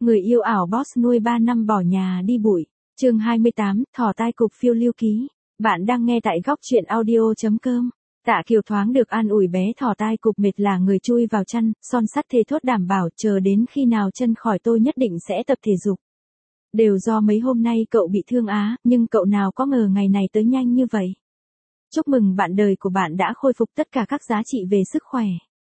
Người yêu ảo boss nuôi 3 năm bỏ nhà đi bụi. Chương 28, thỏ tai cục phiêu lưu ký. Bạn đang nghe tại góc truyện audio.com. Tạ Kiều thoáng được an ủi bé thỏ tai cục mệt là người chui vào chăn, son sắt thề thốt đảm bảo chờ đến khi nào chân khỏi tôi nhất định sẽ tập thể dục. Đều do mấy hôm nay cậu bị thương á, nhưng cậu nào có ngờ ngày này tới nhanh như vậy. Chúc mừng bạn đời của bạn đã khôi phục tất cả các giá trị về sức khỏe.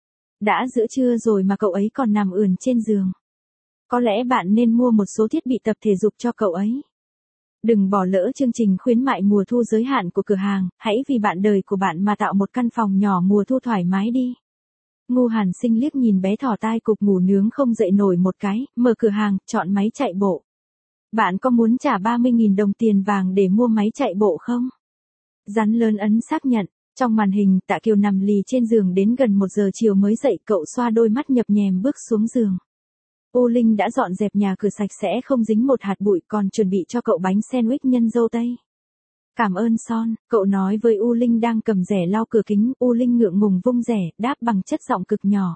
Đã giữa trưa rồi mà cậu ấy còn nằm ườn trên giường. Có lẽ bạn nên mua một số thiết bị tập thể dục cho cậu ấy. Đừng bỏ lỡ chương trình khuyến mại mùa thu giới hạn của cửa hàng, hãy vì bạn đời của bạn mà tạo một căn phòng nhỏ mùa thu thoải mái đi. Ngu Hàn Sinh liếc nhìn bé thỏ tai cục ngủ nướng không dậy nổi một cái, mở cửa hàng, chọn máy chạy bộ. Bạn có muốn trả 30.000 đồng tiền vàng để mua máy chạy bộ không? Rắn lớn ấn xác nhận. Trong màn hình, Tạ Kiều nằm lì trên giường đến gần 1 giờ chiều mới dậy, cậu xoa đôi mắt nhập nhèm bước xuống giường. U Linh đã dọn dẹp nhà cửa sạch sẽ không dính một hạt bụi, còn chuẩn bị cho cậu bánh sandwich nhân dâu tây. Cảm ơn Son, cậu nói với U Linh đang cầm rẻ lau cửa kính. U Linh ngượng ngùng vung rẻ, đáp bằng chất giọng cực nhỏ.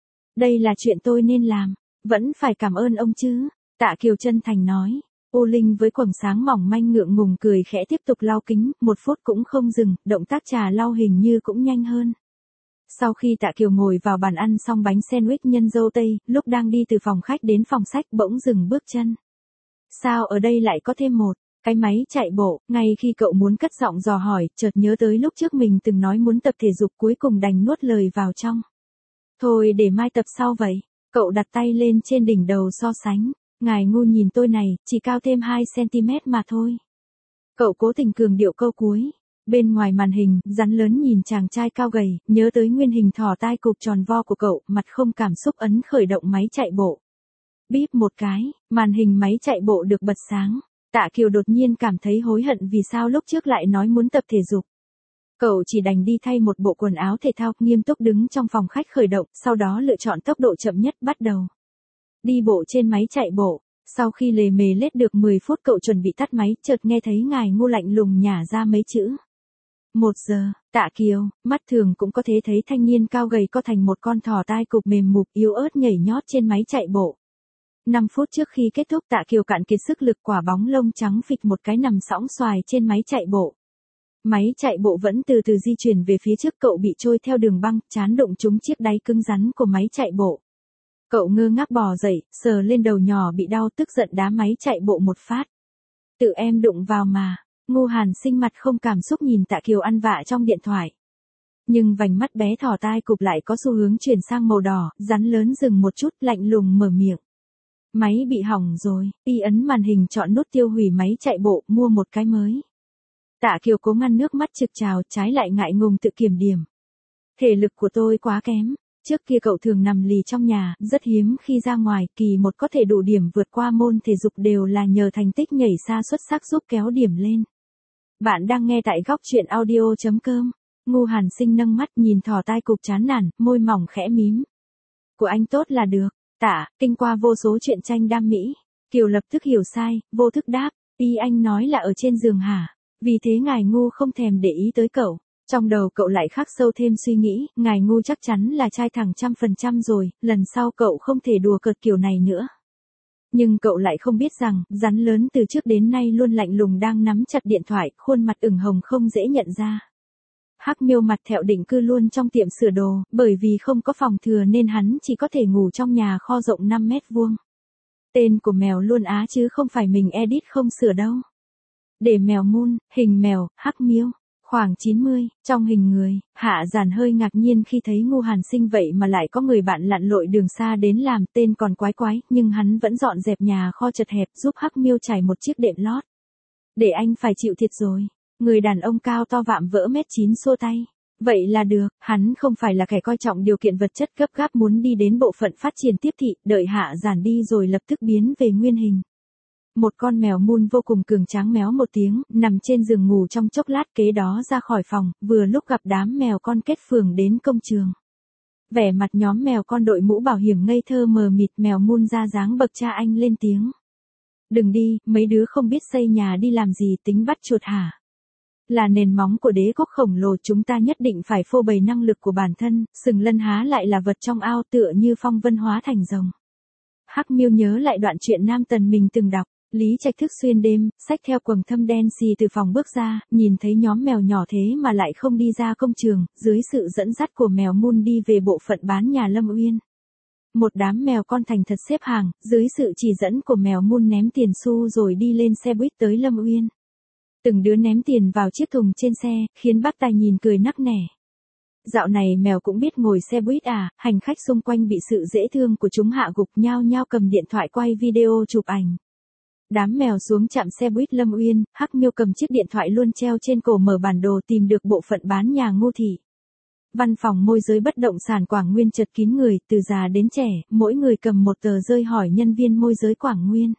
Đây là chuyện tôi nên làm, vẫn phải cảm ơn ông chứ, Tạ Kiều chân thành nói. U Linh với quầng sáng mỏng manh ngượng ngùng cười khẽ tiếp tục lau kính, 1 phút cũng không dừng, động tác trà lau hình như cũng nhanh hơn. Sau khi Tạ Kiều ngồi vào bàn ăn xong bánh sandwich nhân dâu tây, lúc đang đi từ phòng khách đến phòng sách bỗng dừng bước chân. Sao ở đây lại có thêm một cái máy chạy bộ? Ngay khi cậu muốn cất giọng dò hỏi, chợt nhớ tới lúc trước mình từng nói muốn tập thể dục, cuối cùng đành nuốt lời vào trong. Thôi để mai tập sau vậy. Cậu đặt tay lên trên đỉnh đầu so sánh. Ngài ngu nhìn tôi này, chỉ cao thêm 2cm mà thôi. Cậu cố tình cường điệu câu cuối. Bên ngoài màn hình, rắn lớn nhìn chàng trai cao gầy, nhớ tới nguyên hình thỏ tai cục tròn vo của cậu, mặt không cảm xúc ấn khởi động máy chạy bộ. Bíp một cái, màn hình máy chạy bộ được bật sáng. Tạ Kiều đột nhiên cảm thấy hối hận vì sao lúc trước lại nói muốn tập thể dục. Cậu chỉ đành đi thay một bộ quần áo thể thao, nghiêm túc đứng trong phòng khách khởi động, sau đó lựa chọn tốc độ chậm nhất bắt đầu. Đi bộ trên máy chạy bộ. Sau khi lề mề lết được 10 phút cậu chuẩn bị tắt máy, chợt nghe thấy ngài ngu lạnh lùng nhả ra mấy chữ. 1 giờ, Tạ Kiều, mắt thường cũng có thể thấy thanh niên cao gầy co thành một con thỏ tai cục mềm mục yếu ớt nhảy nhót trên máy chạy bộ. 5 phút trước khi kết thúc Tạ Kiều cạn kiệt sức lực, quả bóng lông trắng phịch một cái nằm sõng xoài trên máy chạy bộ. Máy chạy bộ vẫn từ từ di chuyển về phía trước, cậu bị trôi theo đường băng, trán đụng trúng chiếc đáy cứng rắn của máy chạy bộ. Cậu ngơ ngác bò dậy, sờ lên đầu nhỏ bị đau, tức giận đá máy chạy bộ một phát. Tự em đụng vào mà. Ngu Hàn Sinh mặt không cảm xúc nhìn Tạ Kiều ăn vạ trong điện thoại. Nhưng vành mắt bé thỏ tai cụp lại có xu hướng chuyển sang màu đỏ, rắn lớn dừng một chút, lạnh lùng mở miệng. Máy bị hỏng rồi, y ấn màn hình chọn nút tiêu hủy máy chạy bộ, mua một cái mới. Tạ Kiều cố ngăn nước mắt trực trào, trái lại ngại ngùng tự kiểm điểm. Thể lực của tôi quá kém. Trước kia cậu thường nằm lì trong nhà, rất hiếm khi ra ngoài, kỳ 1 có thể đủ điểm vượt qua môn thể dục đều là nhờ thành tích nhảy xa xuất sắc giúp kéo điểm lên. Bạn đang nghe tại góc truyện audio.com. Ngu Hàn Sinh nâng mắt nhìn thỏ tai cục chán nản, môi mỏng khẽ mím. Của anh tốt là được. Tạ, kinh qua vô số truyện tranh đam mỹ. Kiều lập tức hiểu sai, vô thức đáp. Ý anh nói là ở trên giường hả? Vì thế ngài ngu không thèm để ý tới cậu. Trong đầu cậu lại khắc sâu thêm suy nghĩ, ngài ngu chắc chắn là trai thẳng 100% rồi, lần sau cậu không thể đùa cợt kiểu này nữa. Nhưng cậu lại không biết rằng, rắn lớn từ trước đến nay luôn lạnh lùng đang nắm chặt điện thoại, khuôn mặt ửng hồng không dễ nhận ra. Hắc Miêu mặt thẹo định cư luôn trong tiệm sửa đồ, bởi vì không có phòng thừa nên hắn chỉ có thể ngủ trong nhà kho rộng 5 mét vuông. Tên của mèo luôn á chứ không phải mình edit không sửa đâu. Để mèo Moon, hình mèo, Hắc Miêu. Khoảng 90, trong hình người, Hạ Giản hơi ngạc nhiên khi thấy Ngu Hàn Sinh vậy mà lại có người bạn lặn lội đường xa đến làm, tên còn quái quái, nhưng hắn vẫn dọn dẹp nhà kho chật hẹp giúp Hắc Miêu trải một chiếc đệm lót. Để anh phải chịu thiệt rồi. Người đàn ông cao to vạm vỡ 1m9 xua tay. Vậy là được, hắn không phải là kẻ coi trọng điều kiện vật chất gấp gáp muốn đi đến bộ phận phát triển tiếp thị, đợi Hạ Giản đi rồi lập tức biến về nguyên hình. Một con mèo Moon vô cùng cường tráng méo một tiếng, nằm trên giường ngủ trong chốc lát, kế đó ra khỏi phòng, vừa lúc gặp đám mèo con kết phường đến công trường. Vẻ mặt nhóm mèo con đội mũ bảo hiểm ngây thơ mờ mịt, mèo Moon ra dáng bậc cha anh lên tiếng. Đừng đi, mấy đứa không biết xây nhà đi làm gì, tính bắt chuột hả? Là nền móng của đế quốc khổng lồ, chúng ta nhất định phải phô bày năng lực của bản thân, sừng lân há lại là vật trong ao, tựa như phong vân hóa thành rồng. Hắc Miêu nhớ lại đoạn chuyện Nam Tần mình từng đọc. Lý Trạch thức xuyên đêm, xách theo quầng thâm đen xì từ phòng bước ra, nhìn thấy nhóm mèo nhỏ thế mà lại không đi ra công trường, dưới sự dẫn dắt của mèo Mun đi về bộ phận bán nhà Lâm Uyên. Một đám mèo con thành thật xếp hàng, dưới sự chỉ dẫn của mèo Mun ném tiền xu rồi đi lên xe buýt tới Lâm Uyên. Từng đứa ném tiền vào chiếc thùng trên xe, khiến bác tài nhìn cười nắc nẻ. Dạo này mèo cũng biết ngồi xe buýt à, hành khách xung quanh bị sự dễ thương của chúng hạ gục nhao nhao cầm điện thoại quay video chụp ảnh. Đám mèo xuống trạm xe buýt Lâm Uyên, Hắc Miêu cầm chiếc điện thoại luôn treo trên cổ mở bản đồ tìm được bộ phận bán nhà Ngô Thị. Văn phòng môi giới bất động sản Quảng Nguyên chật kín người, từ già đến trẻ, mỗi người cầm một tờ rơi hỏi nhân viên môi giới Quảng Nguyên.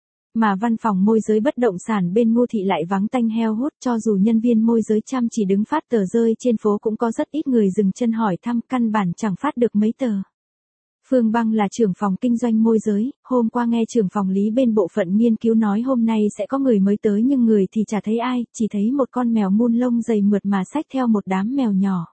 Mà văn phòng môi giới bất động sản bên Ngô Thị lại vắng tanh heo hút, cho dù nhân viên môi giới chăm chỉ đứng phát tờ rơi trên phố cũng có rất ít người dừng chân hỏi thăm, căn bản chẳng phát được mấy tờ. Phương Băng là trưởng phòng kinh doanh môi giới, hôm qua nghe trưởng phòng Lý bên bộ phận nghiên cứu nói hôm nay sẽ có người mới tới nhưng người thì chả thấy ai, chỉ thấy một con mèo Mun lông dày mượt mà xách theo một đám mèo nhỏ.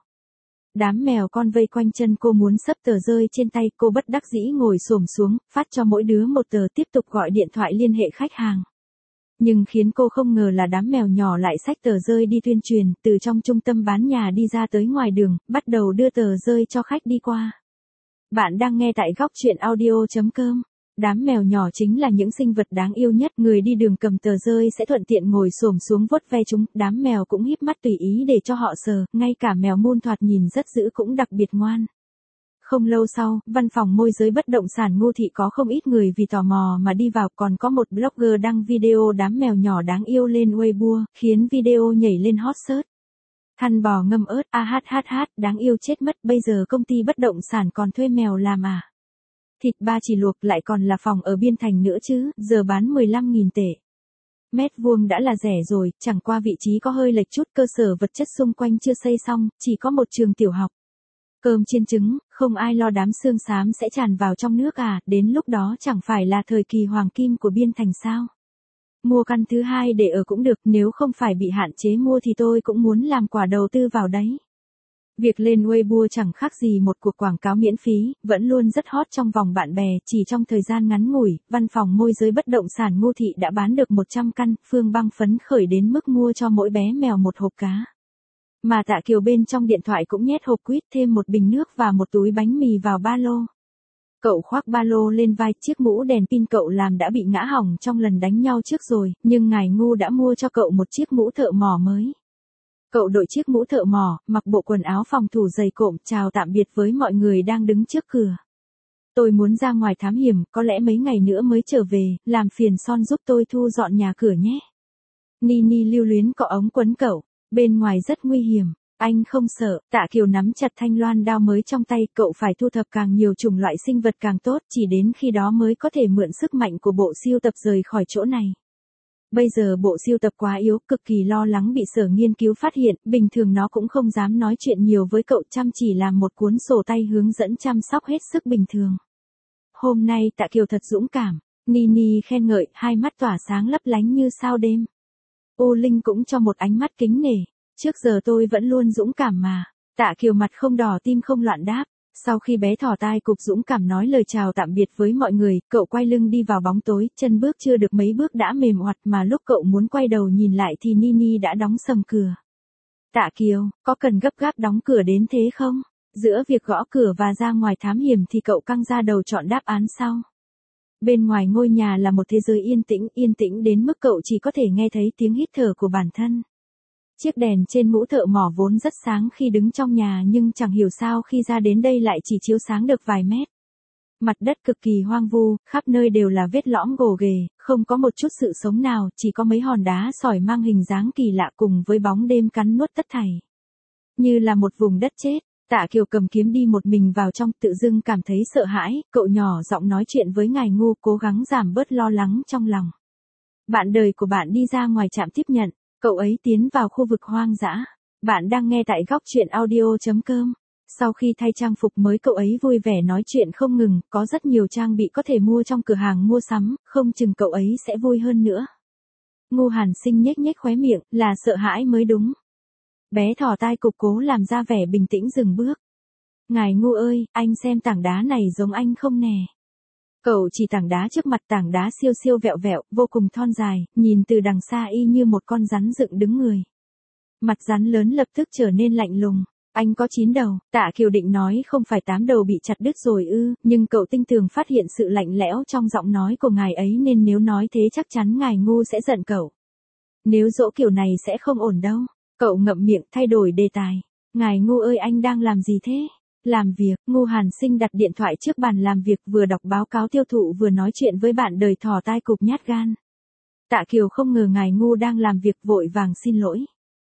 Đám mèo con vây quanh chân cô muốn xấp tờ rơi trên tay, cô bất đắc dĩ ngồi xổm xuống, phát cho mỗi đứa một tờ tiếp tục gọi điện thoại liên hệ khách hàng. Nhưng khiến cô không ngờ là đám mèo nhỏ lại xách tờ rơi đi tuyên truyền, từ trong trung tâm bán nhà đi ra tới ngoài đường, bắt đầu đưa tờ rơi cho khách đi qua. Bạn đang nghe tại góc truyện audio.com. Đám mèo nhỏ chính là những sinh vật đáng yêu nhất, người đi đường cầm tờ rơi sẽ thuận tiện ngồi xổm xuống vuốt ve chúng, đám mèo cũng híp mắt tùy ý để cho họ sờ, ngay cả mèo Mun thoạt nhìn rất dữ cũng đặc biệt ngoan. Không lâu sau, văn phòng môi giới bất động sản Ngô Thị có không ít người vì tò mò mà đi vào, còn có một blogger đăng video đám mèo nhỏ đáng yêu lên Weibo, khiến video nhảy lên hot search. Thăn bò ngâm ớt, đáng yêu chết mất, bây giờ công ty bất động sản còn thuê mèo làm à? Thịt ba chỉ luộc lại còn là phòng ở Biên Thành nữa chứ, giờ bán 15.000 tệ. Mét vuông đã là rẻ rồi, chẳng qua vị trí có hơi lệch chút, cơ sở vật chất xung quanh chưa xây xong, chỉ có một trường tiểu học. Cơm chiên trứng, không ai lo đám xương xám sẽ tràn vào trong nước à, đến lúc đó chẳng phải là thời kỳ hoàng kim của Biên Thành sao? Mua căn thứ hai để ở cũng được, nếu không phải bị hạn chế mua thì tôi cũng muốn làm quả đầu tư vào đấy. Việc lên Weibo chẳng khác gì một cuộc quảng cáo miễn phí, vẫn luôn rất hot trong vòng bạn bè, chỉ trong thời gian ngắn ngủi, văn phòng môi giới bất động sản Ngô Thị đã bán được 100 căn, Phương Băng phấn khởi đến mức mua cho mỗi bé mèo một hộp cá. Mà Tạ Kiều bên trong điện thoại cũng nhét hộp quýt, thêm một bình nước và một túi bánh mì vào ba lô. Cậu khoác ba lô lên vai, chiếc mũ đèn pin cậu làm đã bị ngã hỏng trong lần đánh nhau trước rồi, nhưng ngài ngu đã mua cho cậu một chiếc mũ thợ mỏ mới. Cậu đội chiếc mũ thợ mỏ, mặc bộ quần áo phòng thủ dày cộm, chào tạm biệt với mọi người đang đứng trước cửa. Tôi muốn ra ngoài thám hiểm, có lẽ mấy ngày nữa mới trở về, làm phiền Son giúp tôi thu dọn nhà cửa nhé. Nini lưu luyến cọ ống quấn cậu, bên ngoài rất nguy hiểm. Anh không sợ, Tạ Kiều nắm chặt thanh loan đao mới trong tay, cậu phải thu thập càng nhiều chủng loại sinh vật càng tốt, chỉ đến khi đó mới có thể mượn sức mạnh của bộ siêu tập rời khỏi chỗ này. Bây giờ bộ siêu tập quá yếu, cực kỳ lo lắng bị sở nghiên cứu phát hiện, bình thường nó cũng không dám nói chuyện nhiều với cậu, chăm chỉ làm một cuốn sổ tay hướng dẫn chăm sóc hết sức bình thường. Hôm nay Tạ Kiều thật dũng cảm, Nini khen ngợi, hai mắt tỏa sáng lấp lánh như sao đêm. Ô Linh cũng cho một ánh mắt kính nể. Trước giờ tôi vẫn luôn dũng cảm mà. Tạ Kiều mặt không đỏ tim không loạn đáp. Sau khi bé thỏ tai cụp dũng cảm nói lời chào tạm biệt với mọi người, cậu quay lưng đi vào bóng tối, chân bước chưa được mấy bước đã mềm oặt, mà lúc cậu muốn quay đầu nhìn lại thì Nini đã đóng sầm cửa. Tạ Kiều, có cần gấp gáp đóng cửa đến thế không? Giữa việc gõ cửa và ra ngoài thám hiểm thì cậu căng ra đầu chọn đáp án sau. Bên ngoài ngôi nhà là một thế giới yên tĩnh đến mức cậu chỉ có thể nghe thấy tiếng hít thở của bản thân. Chiếc đèn trên mũ thợ mỏ vốn rất sáng khi đứng trong nhà nhưng chẳng hiểu sao khi ra đến đây lại chỉ chiếu sáng được vài mét. Mặt đất cực kỳ hoang vu, khắp nơi đều là vết lõm gồ ghề, không có một chút sự sống nào, chỉ có mấy hòn đá sỏi mang hình dáng kỳ lạ cùng với bóng đêm cắn nuốt tất thảy. Như là một vùng đất chết, Tạ Kiều cầm kiếm đi một mình vào trong, tự dưng cảm thấy sợ hãi, cậu nhỏ giọng nói chuyện với ngài ngu, cố gắng giảm bớt lo lắng trong lòng. Bạn đời của bạn đi ra ngoài trạm tiếp nhận. Cậu ấy tiến vào khu vực hoang dã. Bạn đang nghe tại góc truyện audio.com. Sau khi thay trang phục mới cậu ấy vui vẻ nói chuyện không ngừng, có rất nhiều trang bị có thể mua trong cửa hàng mua sắm, không chừng cậu ấy sẽ vui hơn nữa. Ngu Hàn Sinh nhếch nhếch khóe miệng, là sợ hãi mới đúng. Bé thỏ tai cục cố làm ra vẻ bình tĩnh dừng bước. Ngài ngu ơi, anh xem tảng đá này giống anh không nè. Cậu chỉ tảng đá trước mặt, tảng đá siêu siêu vẹo vẹo, vô cùng thon dài, nhìn từ đằng xa y như một con rắn dựng đứng người. Mặt rắn lớn lập tức trở nên lạnh lùng. Anh có 9 đầu, Tạ Kiều định nói không phải 8 đầu bị chặt đứt rồi ư, nhưng cậu tinh tường phát hiện sự lạnh lẽo trong giọng nói của ngài ấy nên nếu nói thế chắc chắn ngài ngu sẽ giận cậu. Nếu dỗ kiểu này sẽ không ổn đâu. Cậu ngậm miệng thay đổi đề tài. Ngài ngu ơi, anh đang làm gì thế? Làm việc. Ngu Hàn Sinh đặt điện thoại trước bàn làm việc, vừa đọc báo cáo tiêu thụ vừa nói chuyện với bạn đời thỏ tai cụp nhát gan. Tạ Kiều không ngờ ngài ngu đang làm việc, vội vàng xin lỗi.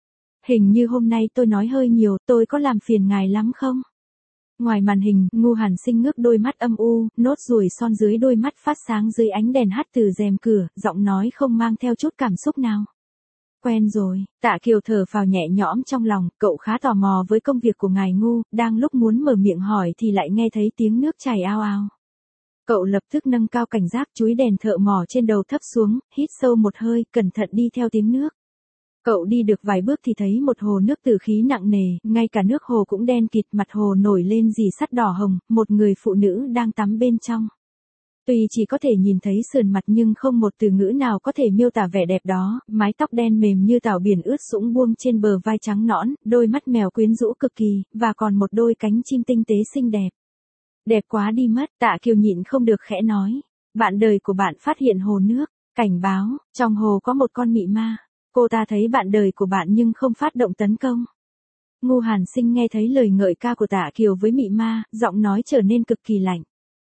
Hình như hôm nay tôi nói hơi nhiều, tôi có làm phiền ngài lắm không? Ngoài màn hình, Ngu Hàn Sinh ngước đôi mắt âm u, nốt ruồi son dưới đôi mắt phát sáng dưới ánh đèn hắt từ rèm cửa, giọng nói không mang theo chút cảm xúc nào. Quen rồi. Tạ Kiều thở phào nhẹ nhõm trong lòng, cậu khá tò mò với công việc của ngài ngu, đang lúc muốn mở miệng hỏi thì lại nghe thấy tiếng nước chảy ao ao. Cậu lập tức nâng cao cảnh giác, chúi đèn thợ mò trên đầu thấp xuống, hít sâu một hơi, cẩn thận đi theo tiếng nước. Cậu đi được vài bước thì thấy một hồ nước tử khí nặng nề, ngay cả nước hồ cũng đen kịt, mặt hồ nổi lên rỉ sắt đỏ hồng, một người phụ nữ đang tắm bên trong. Tuy chỉ có thể nhìn thấy sườn mặt nhưng không một từ ngữ nào có thể miêu tả vẻ đẹp đó, mái tóc đen mềm như tảo biển ướt sũng buông trên bờ vai trắng nõn, đôi mắt mèo quyến rũ cực kỳ, và còn một đôi cánh chim tinh tế xinh đẹp. Đẹp quá đi mất, Tạ Kiều nhịn không được khẽ nói. Bạn đời của bạn phát hiện hồ nước, cảnh báo, trong hồ có một con mị ma. Cô ta thấy bạn đời của bạn nhưng không phát động tấn công. Ngu Hàn Sinh nghe thấy lời ngợi ca của Tạ Kiều với mị ma, giọng nói trở nên cực kỳ lạnh.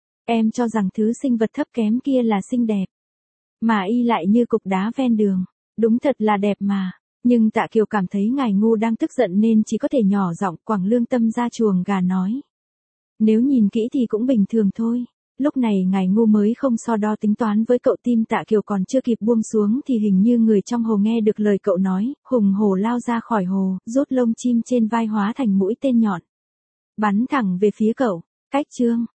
Em cho rằng thứ sinh vật thấp kém kia là xinh đẹp. Mà y lại như cục đá ven đường. Đúng thật là đẹp mà. Nhưng Tạ Kiều cảm thấy ngài ngu đang tức giận nên chỉ có thể nhỏ giọng quẳng lương tâm ra chuồng gà nói. Nếu nhìn kỹ thì cũng bình thường thôi. Lúc này ngài ngu mới không so đo tính toán với cậu, tim Tạ Kiều còn chưa kịp buông xuống thì hình như người trong hồ nghe được lời cậu nói, hùng hổ lao ra khỏi hồ, rút lông chim trên vai hóa thành mũi tên nhọn. Bắn thẳng về phía cậu. Cách chương.